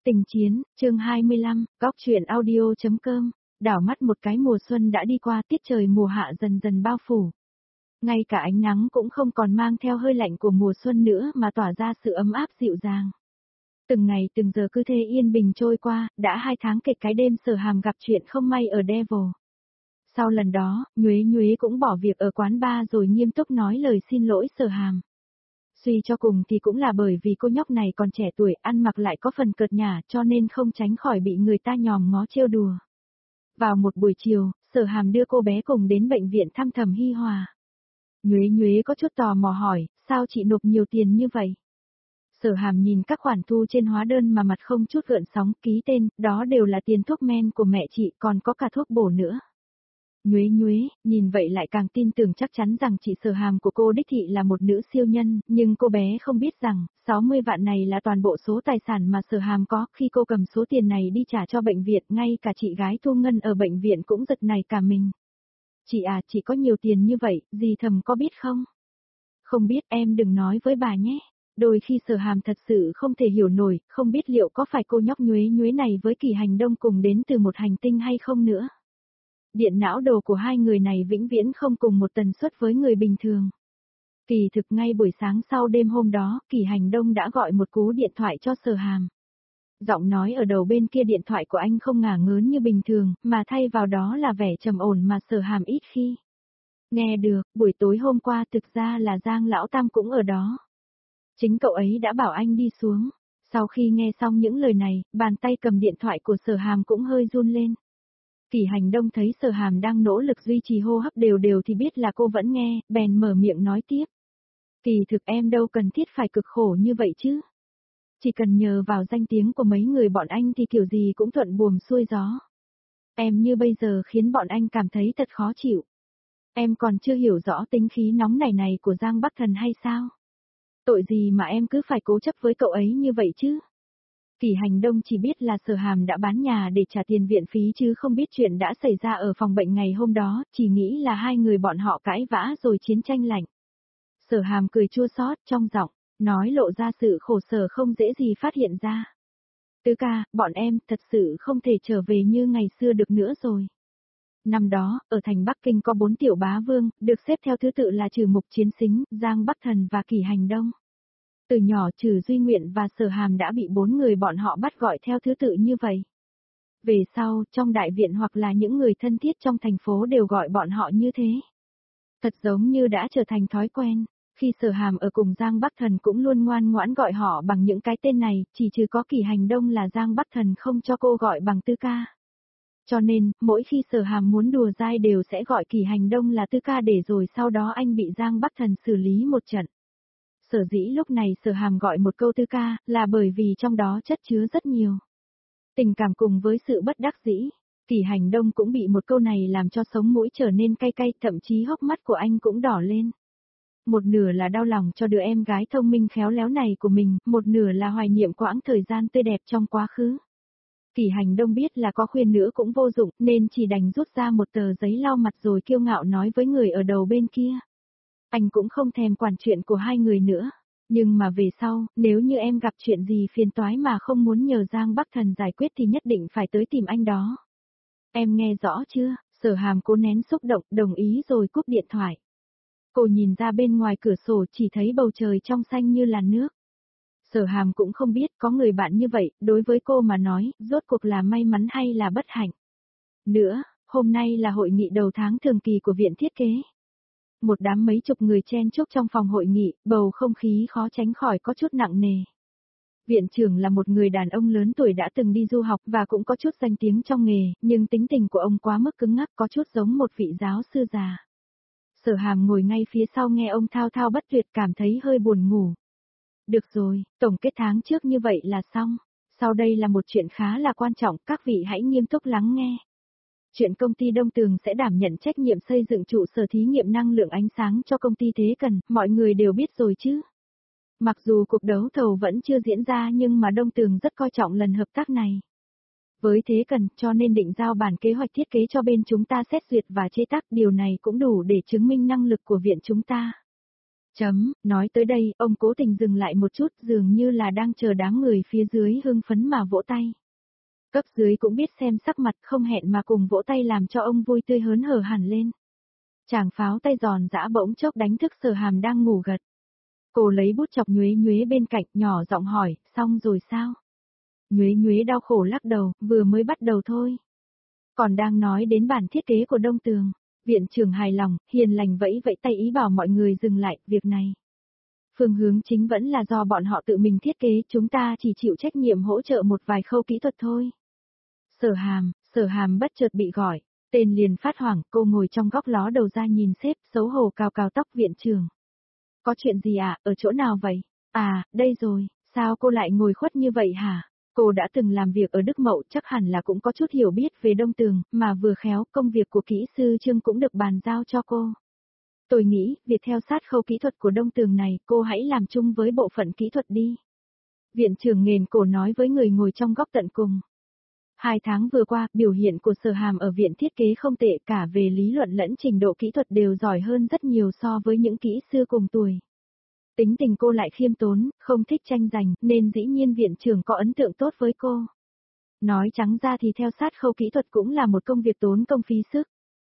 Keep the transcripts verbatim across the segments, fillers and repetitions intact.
Tình chiến, chương hai mươi lăm, góc truyện audio.com, đảo mắt một cái mùa xuân đã đi qua, tiết trời mùa hạ dần dần bao phủ. Ngay cả ánh nắng cũng không còn mang theo hơi lạnh của mùa xuân nữa mà tỏa ra sự ấm áp dịu dàng. Từng ngày từng giờ cứ thế yên bình trôi qua, đã hai tháng kể cái đêm Sở Hàm gặp chuyện không may ở Devil. Sau lần đó, Nhuế Nhuế cũng bỏ việc ở quán bar rồi nghiêm túc nói lời xin lỗi Sở Hàm. Suy cho cùng thì cũng là bởi vì cô nhóc này còn trẻ tuổi, ăn mặc lại có phần cợt nhả cho nên không tránh khỏi bị người ta nhòm ngó trêu đùa. Vào một buổi chiều, Sở Hàm đưa cô bé cùng đến bệnh viện thăm Thẩm Hy Hòa. Nhuế Nhuế có chút tò mò hỏi, sao chị nộp nhiều tiền như vậy? Sở Hàm nhìn các khoản thu trên hóa đơn mà mặt không chút gợn sóng, ký tên, đó đều là tiền thuốc men của mẹ chị, còn có cả thuốc bổ nữa. Nhuế Nhuế, nhìn vậy lại càng tin tưởng chắc chắn rằng chị Sở Hàm của cô đích thị là một nữ siêu nhân, nhưng cô bé không biết rằng, sáu mươi vạn này là toàn bộ số tài sản mà Sở Hàm có, khi cô cầm số tiền này đi trả cho bệnh viện, ngay cả chị gái Thu Ngân ở bệnh viện cũng giật nảy cả mình. Chị à, chị có nhiều tiền như vậy, dì Thầm có biết không? Không biết, em đừng nói với bà nhé. Đôi khi Sở Hàm thật sự không thể hiểu nổi, không biết liệu có phải cô nhóc Nhuế Nhuế này với Kỳ Hành Đông cùng đến từ một hành tinh hay không nữa. Điện não đồ của hai người này vĩnh viễn không cùng một tần suất với người bình thường. Kỳ thực ngay buổi sáng sau đêm hôm đó, Kỳ Hành Đông đã gọi một cú điện thoại cho Sở Hàm. Giọng nói ở đầu bên kia điện thoại của anh không ngả ngớn như bình thường, mà thay vào đó là vẻ trầm ổn mà Sở Hàm ít khi nghe được. Buổi tối hôm qua thực ra là Giang Lão Tam cũng ở đó. Chính cậu ấy đã bảo anh đi xuống. Sau khi nghe xong những lời này, bàn tay cầm điện thoại của Sở Hàm cũng hơi run lên. Kỳ Hành Đông thấy Sở Hàm đang nỗ lực duy trì hô hấp đều đều thì biết là cô vẫn nghe, bèn mở miệng nói tiếp. Kỳ thực em đâu cần thiết phải cực khổ như vậy chứ. Chỉ cần nhờ vào danh tiếng của mấy người bọn anh thì kiểu gì cũng thuận buồm xuôi gió. Em như bây giờ khiến bọn anh cảm thấy thật khó chịu. Em còn chưa hiểu rõ tính khí nóng nảy này của Giang Bắc Thần hay sao? Tội gì mà em cứ phải cố chấp với cậu ấy như vậy chứ? Kỳ Hành Đông chỉ biết là Sở Hàm đã bán nhà để trả tiền viện phí chứ không biết chuyện đã xảy ra ở phòng bệnh ngày hôm đó, chỉ nghĩ là hai người bọn họ cãi vã rồi chiến tranh lạnh. Sở Hàm cười chua xót trong giọng, nói lộ ra sự khổ sở không dễ gì phát hiện ra. Tứ ca, bọn em thật sự không thể trở về như ngày xưa được nữa rồi. Năm đó, ở thành Bắc Kinh có bốn tiểu bá vương, được xếp theo thứ tự là Trừ Mục Chiến Sính, Giang Bắc Thần và Kỳ Hành Đông. Từ nhỏ Trừ Duy Nguyện và Sở Hàm đã bị bốn người bọn họ bắt gọi theo thứ tự như vậy. Về sau, trong đại viện hoặc là những người thân thiết trong thành phố đều gọi bọn họ như thế. Thật giống như đã trở thành thói quen, khi Sở Hàm ở cùng Giang Bắc Thần cũng luôn ngoan ngoãn gọi họ bằng những cái tên này, chỉ trừ có Kỳ Hành Đông là Giang Bắc Thần không cho cô gọi bằng Tư ca. Cho nên, mỗi khi Sở Hàm muốn đùa dai đều sẽ gọi Kỳ Hành Đông là Tư ca để rồi sau đó anh bị Giang Bắc Thần xử lý một trận. Sở dĩ lúc này Sở Hàm gọi một câu Tư ca, là bởi vì trong đó chất chứa rất nhiều tình cảm cùng với sự bất đắc dĩ. Kỳ Hành Đông cũng bị một câu này làm cho sống mũi trở nên cay cay, thậm chí hốc mắt của anh cũng đỏ lên. Một nửa là đau lòng cho đứa em gái thông minh khéo léo này của mình, một nửa là hoài niệm quãng thời gian tươi đẹp trong quá khứ. Kỳ Hành Đông biết là có khuyên nữa cũng vô dụng, nên chỉ đành rút ra một tờ giấy lau mặt rồi kiêu ngạo nói với người ở đầu bên kia. Anh cũng không thèm quản chuyện của hai người nữa. Nhưng mà về sau, nếu như em gặp chuyện gì phiền toái mà không muốn nhờ Giang Bắc Thần giải quyết thì nhất định phải tới tìm anh đó. Em nghe rõ chưa? Sở Hàm cố nén xúc động, đồng ý rồi cúp điện thoại. Cô nhìn ra bên ngoài cửa sổ chỉ thấy bầu trời trong xanh như làn nước. Sở Hàm cũng không biết có người bạn như vậy, đối với cô mà nói, rốt cuộc là may mắn hay là bất hạnh. Nữa, hôm nay là hội nghị đầu tháng thường kỳ của viện thiết kế. Một đám mấy chục người chen chúc trong phòng hội nghị, bầu không khí khó tránh khỏi có chút nặng nề. Viện trưởng là một người đàn ông lớn tuổi đã từng đi du học và cũng có chút danh tiếng trong nghề, nhưng tính tình của ông quá mức cứng ngắc, có chút giống một vị giáo sư già. Sở Hàm ngồi ngay phía sau nghe ông thao thao bất tuyệt cảm thấy hơi buồn ngủ. Được rồi, tổng kết tháng trước như vậy là xong. Sau đây là một chuyện khá là quan trọng, các vị hãy nghiêm túc lắng nghe. Chuyện công ty Đông Tường sẽ đảm nhận trách nhiệm xây dựng trụ sở thí nghiệm năng lượng ánh sáng cho công ty Thế Cần, mọi người đều biết rồi chứ. Mặc dù cuộc đấu thầu vẫn chưa diễn ra nhưng mà Đông Tường rất coi trọng lần hợp tác này với Thế Cần, cho nên định giao bản kế hoạch thiết kế cho bên chúng ta xét duyệt và chế tác, điều này cũng đủ để chứng minh năng lực của viện chúng ta. Chấm, nói tới đây, ông cố tình dừng lại một chút dường như là đang chờ đám người phía dưới hưng phấn mà vỗ tay. Cấp dưới cũng biết xem sắc mặt không hẹn mà cùng vỗ tay làm cho ông vui tươi hớn hở hẳn lên. Chàng pháo tay giòn giã bỗng chốc đánh thức Sở Hàm đang ngủ gật. Cô lấy bút chọc Nhuế Nhuế bên cạnh nhỏ giọng hỏi, xong rồi sao? Nhuế Nhuế đau khổ lắc đầu, vừa mới bắt đầu thôi. Còn đang nói đến bản thiết kế của Đông Tường, viện trưởng hài lòng, hiền lành vẫy vẫy tay ý bảo mọi người dừng lại, việc này. Phương hướng chính vẫn là do bọn họ tự mình thiết kế, chúng ta chỉ chịu trách nhiệm hỗ trợ một vài khâu kỹ thuật thôi. Sở Hàm, Sở Hàm bất chợt bị gọi, tên liền phát hoảng, cô ngồi trong góc ló đầu ra nhìn sếp, xấu hổ cào cào tóc viện trưởng. Có chuyện gì à, ở chỗ nào vậy? À, đây rồi, sao cô lại ngồi khuất như vậy hả? Cô đã từng làm việc ở Đức Mậu chắc hẳn là cũng có chút hiểu biết về Đông Tường, mà vừa khéo công việc của kỹ sư Trương cũng được bàn giao cho cô. Tôi nghĩ, việc theo sát khâu kỹ thuật của Đông Tường này, cô hãy làm chung với bộ phận kỹ thuật đi. Viện trưởng nghền cổ nói với người ngồi trong góc tận cùng. Hai tháng vừa qua, biểu hiện của Sở Hàm ở viện thiết kế không tệ, cả về lý luận lẫn trình độ kỹ thuật đều giỏi hơn rất nhiều so với những kỹ sư cùng tuổi. Tính tình cô lại khiêm tốn, không thích tranh giành, nên dĩ nhiên viện trưởng có ấn tượng tốt với cô. Nói trắng ra thì theo sát khâu kỹ thuật cũng là một công việc tốn công phí sức.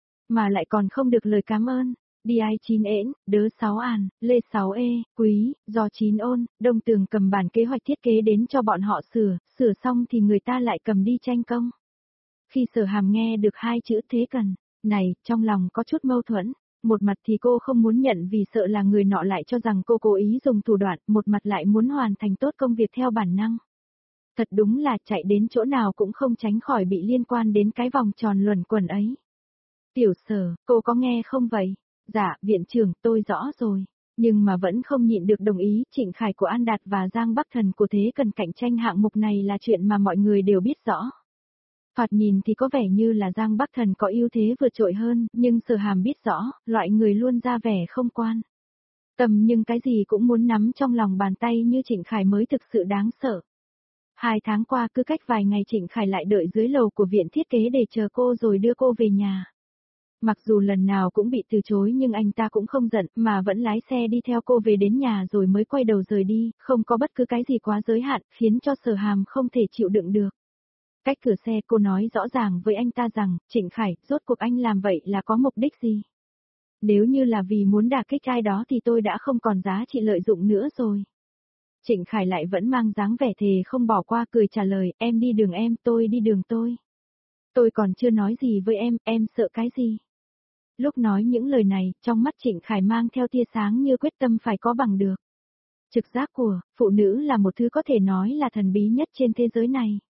Mà lại còn không được lời cảm ơn. đê i chín ễn, đớ sáu àn, lê sáu e, quý, do chín ôn, Đông Tường cầm bản kế hoạch thiết kế đến cho bọn họ sửa, sửa xong thì người ta lại cầm đi tranh công. Khi Sở Hàm nghe được hai chữ thế cần, này, trong lòng có chút mâu thuẫn. Một mặt thì cô không muốn nhận vì sợ là người nọ lại cho rằng cô cố ý dùng thủ đoạn, một mặt lại muốn hoàn thành tốt công việc theo bản năng. Thật đúng là chạy đến chỗ nào cũng không tránh khỏi bị liên quan đến cái vòng tròn luẩn quẩn ấy. Tiểu Sở, cô có nghe không vậy? Dạ, viện trưởng, tôi rõ rồi. Nhưng mà vẫn không nhịn được đồng ý, Trịnh Khải của An Đạt và Giang Bắc Thần của Thế Cần cạnh tranh hạng mục này là chuyện mà mọi người đều biết rõ. Thoạt nhìn thì có vẻ như là Giang Bắc Thần có ưu thế vượt trội hơn, nhưng Sở Hàm biết rõ, loại người luôn ra vẻ không quan tâm nhưng cái gì cũng muốn nắm trong lòng bàn tay như Trịnh Khải mới thực sự đáng sợ. Hai tháng qua cứ cách vài ngày Trịnh Khải lại đợi dưới lầu của viện thiết kế để chờ cô rồi đưa cô về nhà. Mặc dù lần nào cũng bị từ chối nhưng anh ta cũng không giận mà vẫn lái xe đi theo cô về đến nhà rồi mới quay đầu rời đi, không có bất cứ cái gì quá giới hạn, khiến cho Sở Hàm không thể chịu đựng được. Cách cửa xe cô nói rõ ràng với anh ta rằng, Trịnh Khải, rốt cuộc anh làm vậy là có mục đích gì? Nếu như là vì muốn đả kích ai đó thì tôi đã không còn giá trị lợi dụng nữa rồi. Trịnh Khải lại vẫn mang dáng vẻ thề không bỏ qua cười trả lời, em đi đường em, tôi đi đường tôi. Tôi còn chưa nói gì với em, em sợ cái gì? Lúc nói những lời này, trong mắt Trịnh Khải mang theo tia sáng như quyết tâm phải có bằng được. Trực giác của phụ nữ là một thứ có thể nói là thần bí nhất trên thế giới này.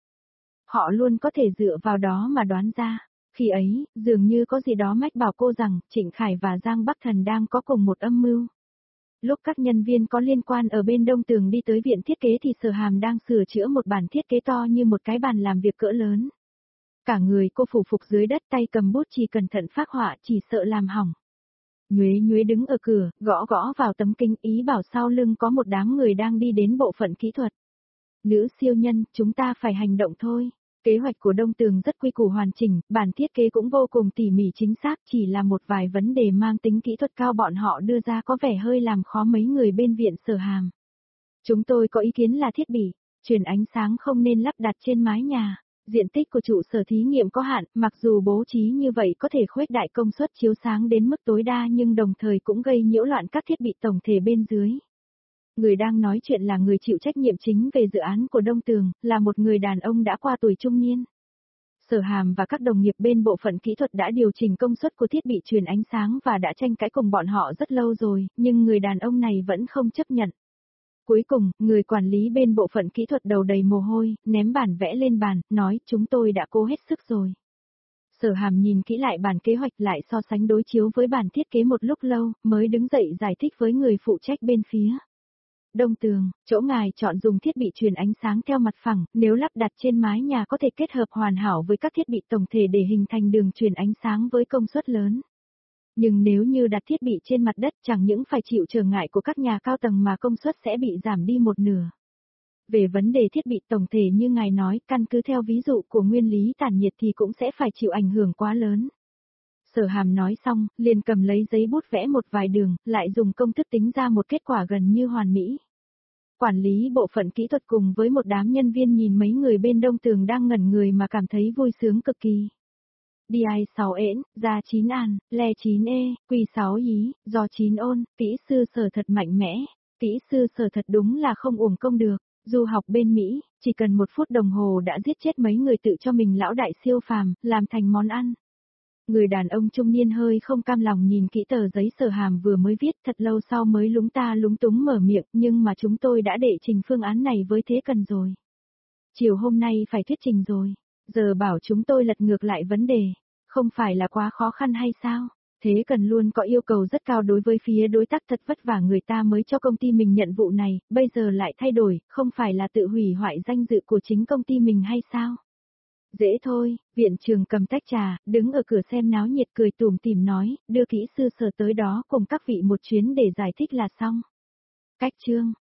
Họ luôn có thể dựa vào đó mà đoán ra. Khi ấy, dường như có gì đó mách bảo cô rằng Trịnh Khải và Giang Bắc Thần đang có cùng một âm mưu. Lúc các nhân viên có liên quan ở bên Đông Tường đi tới viện thiết kế thì Sở Hàm đang sửa chữa một bản thiết kế to như một cái bàn làm việc cỡ lớn. Cả người cô phủ phục dưới đất tay cầm bút chỉ cẩn thận phác họa chỉ sợ làm hỏng. Nhuế Nhuế đứng ở cửa, gõ gõ vào tấm kính ý bảo sau lưng có một đám người đang đi đến bộ phận kỹ thuật. Nữ siêu nhân, chúng ta phải hành động thôi. Kế hoạch của Đông Tường rất quy củ hoàn chỉnh, bản thiết kế cũng vô cùng tỉ mỉ chính xác, chỉ là một vài vấn đề mang tính kỹ thuật cao bọn họ đưa ra có vẻ hơi làm khó mấy người bên viện Sở Hàm. Chúng tôi có ý kiến là thiết bị, truyền ánh sáng không nên lắp đặt trên mái nhà. Diện tích của trụ sở thí nghiệm có hạn, mặc dù bố trí như vậy có thể khuếch đại công suất chiếu sáng đến mức tối đa nhưng đồng thời cũng gây nhiễu loạn các thiết bị tổng thể bên dưới. Người đang nói chuyện là người chịu trách nhiệm chính về dự án của Đông Tường, là một người đàn ông đã qua tuổi trung niên. Sở Hàm và các đồng nghiệp bên bộ phận kỹ thuật đã điều chỉnh công suất của thiết bị truyền ánh sáng và đã tranh cãi cùng bọn họ rất lâu rồi, nhưng người đàn ông này vẫn không chấp nhận. Cuối cùng, người quản lý bên bộ phận kỹ thuật đầu đầy mồ hôi, ném bản vẽ lên bàn, nói chúng tôi đã cố hết sức rồi. Sở Hàm nhìn kỹ lại bản kế hoạch lại so sánh đối chiếu với bản thiết kế một lúc lâu, mới đứng dậy giải thích với người phụ trách bên phía. Đông Tường, chỗ ngài chọn dùng thiết bị truyền ánh sáng theo mặt phẳng, nếu lắp đặt trên mái nhà có thể kết hợp hoàn hảo với các thiết bị tổng thể để hình thành đường truyền ánh sáng với công suất lớn. Nhưng nếu như đặt thiết bị trên mặt đất chẳng những phải chịu trở ngại của các nhà cao tầng mà công suất sẽ bị giảm đi một nửa. Về vấn đề thiết bị tổng thể như ngài nói, căn cứ theo ví dụ của nguyên lý tản nhiệt thì cũng sẽ phải chịu ảnh hưởng quá lớn. Sở Hàm nói xong, liền cầm lấy giấy bút vẽ một vài đường, lại dùng công thức tính ra một kết quả gần như hoàn mỹ. Quản lý bộ phận kỹ thuật cùng với một đám nhân viên nhìn mấy người bên đông tường đang ngẩn người mà cảm thấy vui sướng cực kỳ. đi ai sáu ễn, ra chín an, le chín e, quy sáu ý, do chín ôn, kỹ sư Sở thật mạnh mẽ, kỹ sư Sở thật đúng là không uổng công được, du học bên Mỹ, chỉ cần một phút đồng hồ đã giết chết mấy người tự cho mình lão đại siêu phàm, làm thành món ăn. Người đàn ông trung niên hơi không cam lòng nhìn kỹ tờ giấy Sở Hàm vừa mới viết, thật lâu sau mới lúng ta lúng túng mở miệng, nhưng mà chúng tôi đã đệ trình phương án này với Thế Cần rồi. Chiều hôm nay phải thuyết trình rồi, giờ bảo chúng tôi lật ngược lại vấn đề, không phải là quá khó khăn hay sao? Thế Cần luôn có yêu cầu rất cao đối với phía đối tác, thật vất vả người ta mới cho công ty mình nhận vụ này, bây giờ lại thay đổi, không phải là tự hủy hoại danh dự của chính công ty mình hay sao? Dễ thôi, viện trường cầm tách trà, đứng ở cửa xem náo nhiệt cười tủm tỉm nói, đưa kỹ sư Sở tới đó cùng các vị một chuyến để giải thích là xong. Cách chương